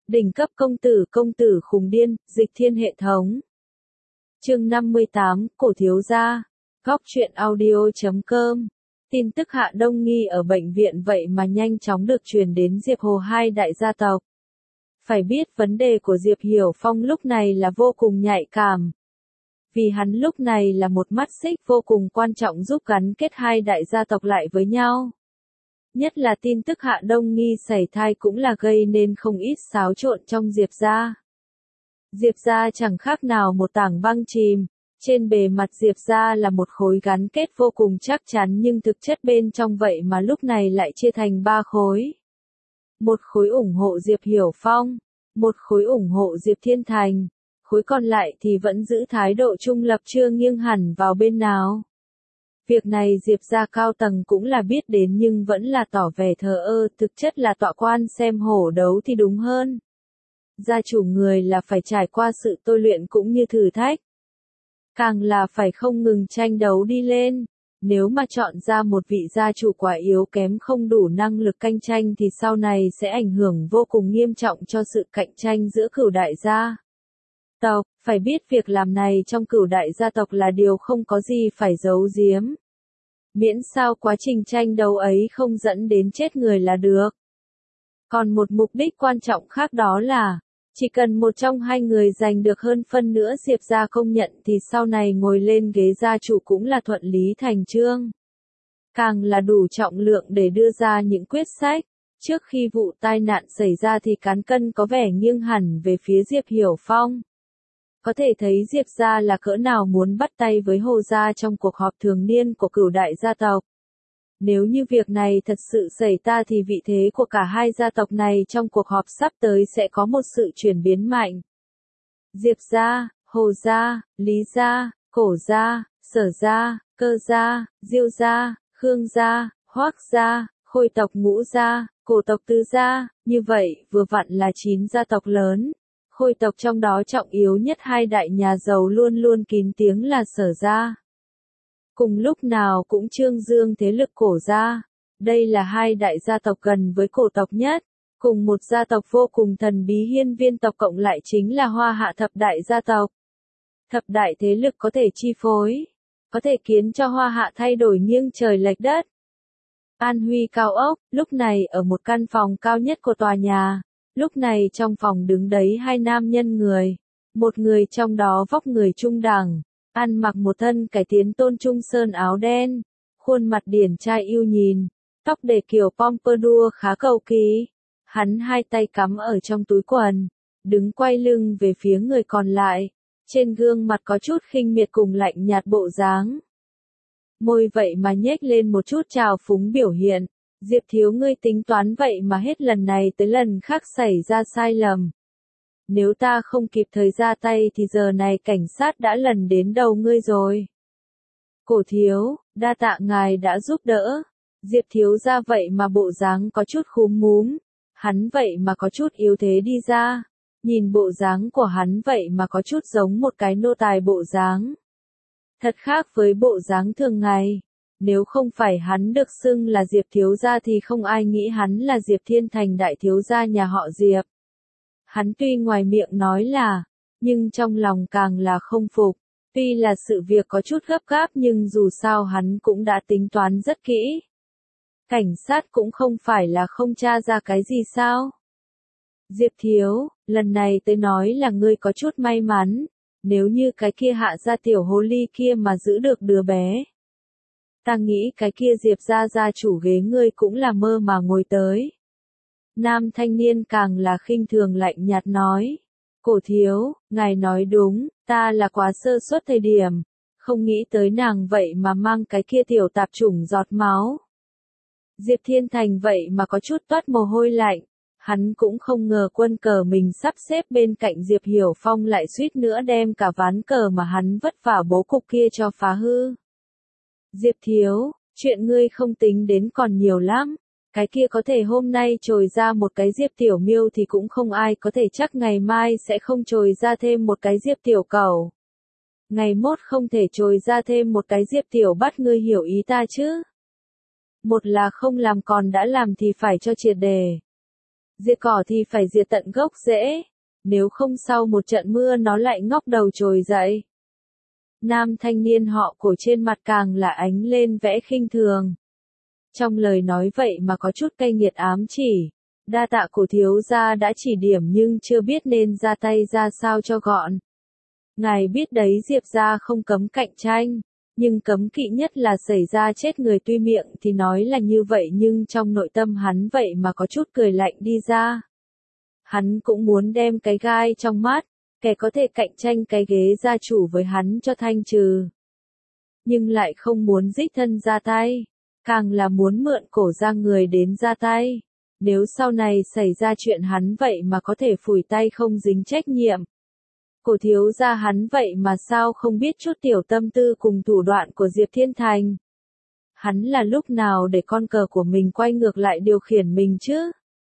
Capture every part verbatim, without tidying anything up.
Đỉnh cấp công tử công tử khùng điên, dịch thiên hệ thống. Chương năm mươi tám, cổ thiếu gia. Góc truyện audio chấm com. Tin tức Hạ Đông Nghi ở bệnh viện vậy mà nhanh chóng được truyền đến Diệp Hồ hai đại gia tộc. Phải biết vấn đề của Diệp Hiểu Phong lúc này là vô cùng nhạy cảm. Vì hắn lúc này là một mắt xích vô cùng quan trọng giúp gắn kết hai đại gia tộc lại với nhau. Nhất là tin tức Hạ Đông Nghi sảy thai cũng là gây nên không ít xáo trộn trong Diệp gia. Diệp gia chẳng khác nào một tảng băng chìm, trên bề mặt Diệp gia là một khối gắn kết vô cùng chắc chắn nhưng thực chất bên trong vậy mà lúc này lại chia thành ba khối. Một khối ủng hộ Diệp Hiểu Phong, một khối ủng hộ Diệp Thiên Thành, khối còn lại thì vẫn giữ thái độ trung lập chưa nghiêng hẳn vào bên nào. Việc này Diệp gia cao tầng cũng là biết đến nhưng vẫn là tỏ vẻ thờ ơ, thực chất là tọa quan xem hổ đấu thì đúng hơn. Gia chủ người là phải trải qua sự tôi luyện cũng như thử thách. Càng là phải không ngừng tranh đấu đi lên. Nếu mà chọn ra một vị gia chủ quá yếu kém không đủ năng lực cạnh tranh thì sau này sẽ ảnh hưởng vô cùng nghiêm trọng cho sự cạnh tranh giữa cửu đại gia tộc. Phải biết việc làm này trong cửu đại gia tộc là điều không có gì phải giấu giếm. Miễn sao quá trình tranh đấu ấy không dẫn đến chết người là được. Còn một mục đích quan trọng khác đó là, chỉ cần một trong hai người giành được hơn phân nữa Diệp gia công nhận thì sau này ngồi lên ghế gia chủ cũng là thuận lý thành chương. Càng là đủ trọng lượng để đưa ra những quyết sách. Trước khi vụ tai nạn xảy ra thì cán cân có vẻ nghiêng hẳn về phía Diệp Hiểu Phong. Có thể thấy Diệp gia là cỡ nào muốn bắt tay với Hồ gia trong cuộc họp thường niên của cửu đại gia tộc. Nếu như việc này thật sự xảy ra thì vị thế của cả hai gia tộc này trong cuộc họp sắp tới sẽ có một sự chuyển biến mạnh. Diệp gia, Hồ gia, Lý gia, Cổ gia, Sở gia, Cơ gia, Diêu gia, Khương gia, Hoắc gia, Khôi tộc Ngũ gia, Cổ tộc Tứ gia, như vậy vừa vặn là chín gia tộc lớn. Khôi tộc trong đó trọng yếu nhất hai đại nhà giàu luôn luôn kín tiếng là Sở gia. Cùng lúc nào cũng trương dương thế lực Cổ gia. Đây là hai đại gia tộc gần với cổ tộc nhất. Cùng một gia tộc vô cùng thần bí Hiên Viên tộc cộng lại chính là Hoa Hạ thập đại gia tộc. Thập đại thế lực có thể chi phối, có thể khiến cho Hoa Hạ thay đổi nghiêng trời lệch đất. An Huy cao ốc, lúc này ở một căn phòng cao nhất của tòa nhà. Lúc này trong phòng đứng đấy hai nam nhân người. Một người trong đó vóc người trung đẳng, ăn mặc một thân cải tiến tôn trung sơn áo đen, khuôn mặt điển trai yêu nhìn, tóc để kiểu pompadour khá cầu kỳ. Hắn hai tay cắm ở trong túi quần, đứng quay lưng về phía người còn lại, trên gương mặt có chút khinh miệt cùng lạnh nhạt bộ dáng. Môi vậy mà nhếch lên một chút trào phúng biểu hiện. Diệp thiếu ngươi tính toán vậy mà hết lần này tới lần khác xảy ra sai lầm. Nếu ta không kịp thời ra tay thì giờ này cảnh sát đã lần đến đầu ngươi rồi. Cổ thiếu, đa tạ ngài đã giúp đỡ. Diệp thiếu ra vậy mà bộ dáng có chút khúm núm. Hắn vậy mà có chút yếu thế đi ra. Nhìn bộ dáng của hắn vậy mà có chút giống một cái nô tài bộ dáng. Thật khác với bộ dáng thường ngày. Nếu không phải hắn được xưng là Diệp thiếu gia thì không ai nghĩ hắn là Diệp Thiên Thành đại thiếu gia nhà họ Diệp. Hắn tuy ngoài miệng nói là, nhưng trong lòng càng là không phục. Tuy là sự việc có chút gấp gáp nhưng dù sao hắn cũng đã tính toán rất kỹ. Cảnh sát cũng không phải là không tra ra cái gì sao. Diệp thiếu, lần này tôi nói là ngươi có chút may mắn. Nếu như cái kia Hạ gia tiểu hồ ly kia mà giữ được đứa bé. Ta nghĩ cái kia Diệp gia gia chủ ghế ngươi cũng là mơ mà ngồi tới. Nam thanh niên càng là khinh thường lạnh nhạt nói. Cổ thiếu, ngài nói đúng, ta là quá sơ suất thời điểm. Không nghĩ tới nàng vậy mà mang cái kia tiểu tạp chủng giọt máu. Diệp Thiên Thành vậy mà có chút toát mồ hôi lạnh. Hắn cũng không ngờ quân cờ mình sắp xếp bên cạnh Diệp Hiểu Phong lại suýt nữa đem cả ván cờ mà hắn vất vả bố cục kia cho phá hư. Diệp thiếu, chuyện ngươi không tính đến còn nhiều lắm. Cái kia có thể hôm nay trồi ra một cái Diệp Tiểu Miêu thì cũng không ai có thể chắc ngày mai sẽ không trồi ra thêm một cái Diệp Tiểu Cẩu. Ngày mốt không thể trồi ra thêm một cái Diệp Tiểu Bắt, ngươi hiểu ý ta chứ? Một là không làm còn đã làm thì phải cho triệt đề. Diệt cỏ thì phải diệt tận gốc rễ, nếu không sau một trận mưa nó lại ngóc đầu trồi dậy. Nam thanh niên họ Cổ trên mặt càng là ánh lên vẻ khinh thường. Trong lời nói vậy mà có chút cay nghiệt ám chỉ. Đa tạ Cổ thiếu gia đã chỉ điểm nhưng chưa biết nên ra tay ra sao cho gọn. Ngài biết đấy, Diệp gia không cấm cạnh tranh, nhưng cấm kỵ nhất là xảy ra chết người, tuy miệng thì nói là như vậy nhưng trong nội tâm hắn vậy mà có chút cười lạnh đi ra. Hắn cũng muốn đem cái gai trong mắt, kẻ có thể cạnh tranh cái ghế gia chủ với hắn cho thanh trừ. Nhưng lại không muốn đích thân ra tay, càng là muốn mượn Cổ gia người đến ra tay. Nếu sau này xảy ra chuyện hắn vậy mà có thể phủi tay không dính trách nhiệm. Cổ thiếu gia hắn vậy mà sao không biết chút tiểu tâm tư cùng thủ đoạn của Diệp Thiên Thành. Hắn là lúc nào để con cờ của mình quay ngược lại điều khiển mình chứ?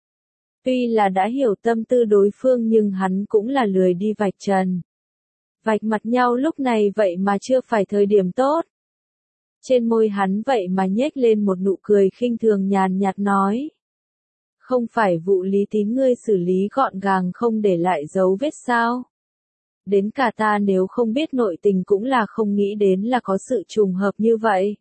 Tuy là đã hiểu tâm tư đối phương nhưng hắn cũng là lười đi vạch trần. Vạch mặt nhau lúc này vậy mà chưa phải thời điểm tốt. Trên môi hắn vậy mà nhếch lên một nụ cười khinh thường nhàn nhạt nói. Không phải vụ Lý Tín ngươi xử lý gọn gàng không để lại dấu vết sao? Đến cả ta nếu không biết nội tình cũng là không nghĩ đến là có sự trùng hợp như vậy.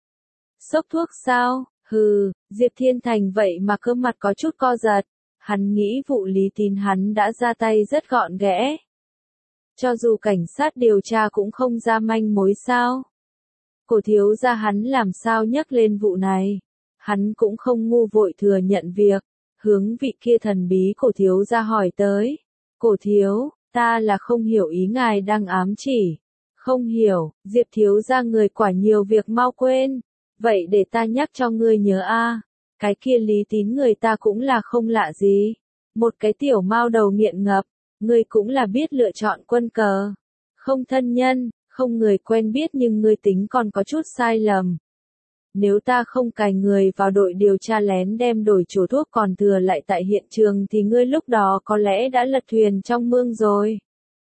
Xốc thuốc sao? Hừ, Diệp Thiên Thành vậy mà cơ mặt có chút co giật. Hắn nghĩ vụ Lý Tín hắn đã ra tay rất gọn ghẽ. Cho dù cảnh sát điều tra cũng không ra manh mối sao? Cổ thiếu gia hắn làm sao nhắc lên vụ này? Hắn cũng không ngu vội thừa nhận việc. Hướng vị kia thần bí cổ thiếu gia hỏi tới. Cổ thiếu, ta là không hiểu ý ngài đang ám chỉ. Không hiểu, Diệp thiếu gia người quả nhiều việc mau quên. Vậy để ta nhắc cho ngươi nhớ a, cái kia Lý Tín người ta cũng là không lạ gì. Một cái tiểu mao đầu nghiện ngập, ngươi cũng là biết lựa chọn quân cờ. Không thân nhân, không người quen biết nhưng ngươi tính còn có chút sai lầm. Nếu ta không cài người vào đội điều tra lén đem đổi chỗ thuốc còn thừa lại tại hiện trường thì ngươi lúc đó có lẽ đã lật thuyền trong mương rồi.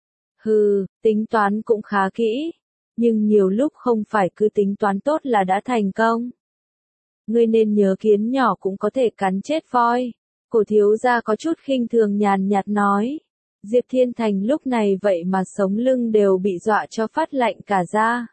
Hừ, tính toán cũng khá kỹ. Nhưng nhiều lúc không phải cứ tính toán tốt là đã thành công. Ngươi nên nhớ kiến nhỏ cũng có thể cắn chết voi. Cổ thiếu gia có chút khinh thường nhàn nhạt nói. Diệp Thiên Thành lúc này vậy mà sống lưng đều bị dọa cho phát lạnh cả da.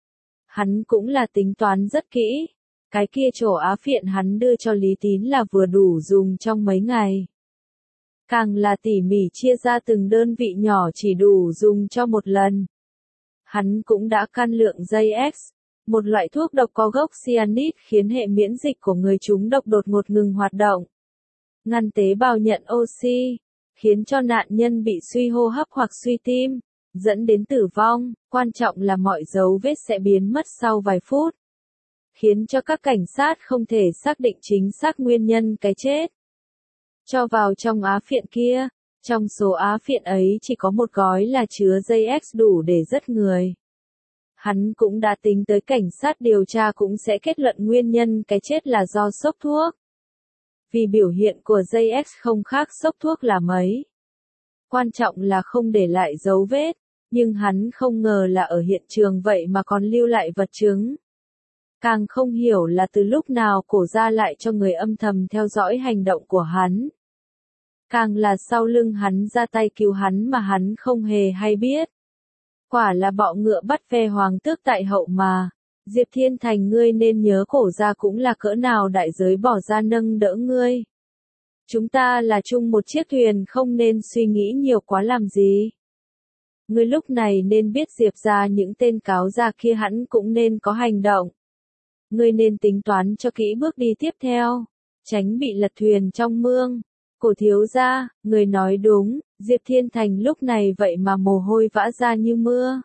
Hắn cũng là tính toán rất kỹ. Cái kia chỗ á phiện hắn đưa cho Lý Tín là vừa đủ dùng trong mấy ngày. Càng là tỉ mỉ chia ra từng đơn vị nhỏ chỉ đủ dùng cho một lần. Hắn cũng đã căn lượng dây X, một loại thuốc độc có gốc cyanide khiến hệ miễn dịch của người chúng độc đột ngột ngừng hoạt động. Ngăn tế bào nhận oxy, khiến cho nạn nhân bị suy hô hấp hoặc suy tim, dẫn đến tử vong, quan trọng là mọi dấu vết sẽ biến mất sau vài phút. Khiến cho các cảnh sát không thể xác định chính xác nguyên nhân cái chết. Cho vào trong á phiện kia, trong số á phiện ấy chỉ có một gói là chứa dây X đủ để giết người. Hắn cũng đã tính tới cảnh sát điều tra cũng sẽ kết luận nguyên nhân cái chết là do sốc thuốc. Vì biểu hiện của dây X không khác sốc thuốc là mấy. Quan trọng là không để lại dấu vết, nhưng hắn không ngờ là ở hiện trường vậy mà còn lưu lại vật chứng. Càng không hiểu là từ lúc nào Cổ gia lại cho người âm thầm theo dõi hành động của hắn. Càng là sau lưng hắn ra tay cứu hắn mà hắn không hề hay biết. Quả là bọ ngựa bắt ve hoàng tước tại hậu mà. Diệp Thiên Thành ngươi nên nhớ Cổ gia cũng là cỡ nào đại giới bỏ ra nâng đỡ ngươi. Chúng ta là chung một chiếc thuyền không nên suy nghĩ nhiều quá làm gì. Ngươi lúc này nên biết Diệp gia những tên cáo gia kia hắn cũng nên có hành động. Ngươi nên tính toán cho kỹ bước đi tiếp theo, tránh bị lật thuyền trong mương. Cổ thiếu gia, người nói đúng, Diệp Thiên Thành lúc này vậy mà mồ hôi vã ra như mưa.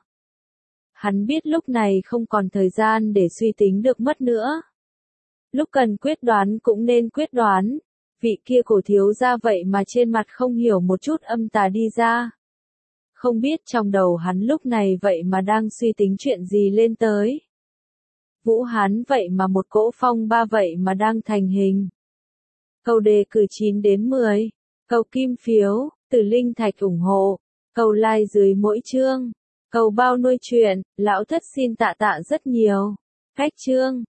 Hắn biết lúc này không còn thời gian để suy tính được mất nữa. Lúc cần quyết đoán cũng nên quyết đoán. Vị kia cổ thiếu gia vậy mà trên mặt không hiểu một chút âm tà đi ra. Không biết trong đầu hắn lúc này vậy mà đang suy tính chuyện gì lên tới. Vũ Hán vậy mà một cỗ phong ba vậy mà đang thành hình. Câu đề cử chín đến mười. Câu kim phiếu, từ linh thạch ủng hộ. Câu like dưới mỗi chương. Câu bao nuôi chuyện, lão thất xin tạ tạ rất nhiều. Cách chương.